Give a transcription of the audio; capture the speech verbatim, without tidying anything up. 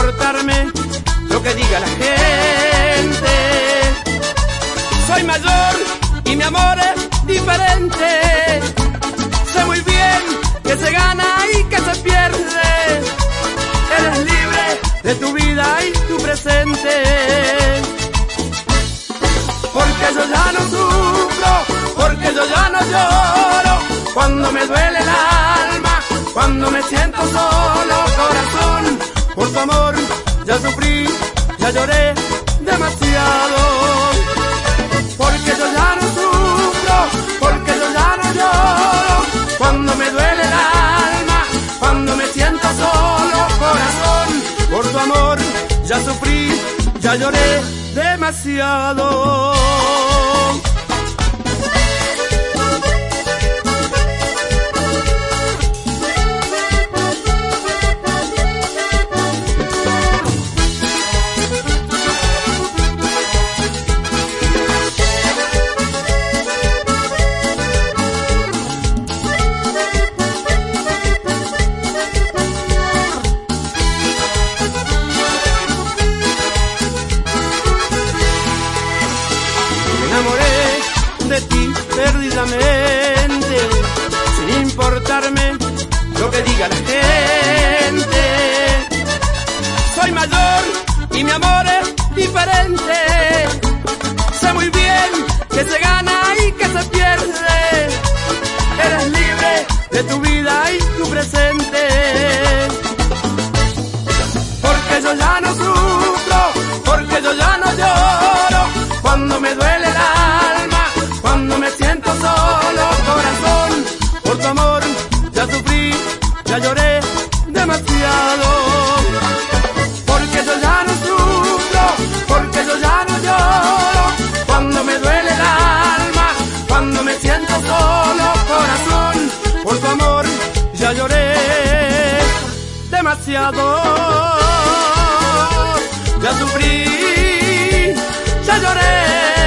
importarme lo que diga la gente. Soy mayor y mi amor es diferente. Sé muy bien que se gana y que se pierde. Eres libre de tu vida y tu presente. Porque yo ya no sufro, porque yo ya no lloro. Cuando me duele el alma, cuando me siento solo, corazón, por tu amor ya sufrí, ya lloré demasiado. Porque yo ya no sufro, porque yo ya no lloro. Cuando me duele el alma, cuando me siento solo, corazón, por tu amor ya sufrí, ya lloré demasiado. De ti perdidamente, sin importarme lo que diga la gente. Soy mayor y mi amor es diferente. Sé muy bien que se gana y que se pierde. Eres libre de tu vida y tu presente. Porque yo ya no sufro, porque yo ya no lloro. Cuando me duele el alma, cuando me siento solo, corazón, por tu amor ya sufrí, ya lloré demasiado. Porque yo ya no sufro, porque yo ya no lloro. Cuando me duele el alma, cuando me siento solo, corazón, por tu amor ya lloré demasiado. Ya sufrí, ya lloré.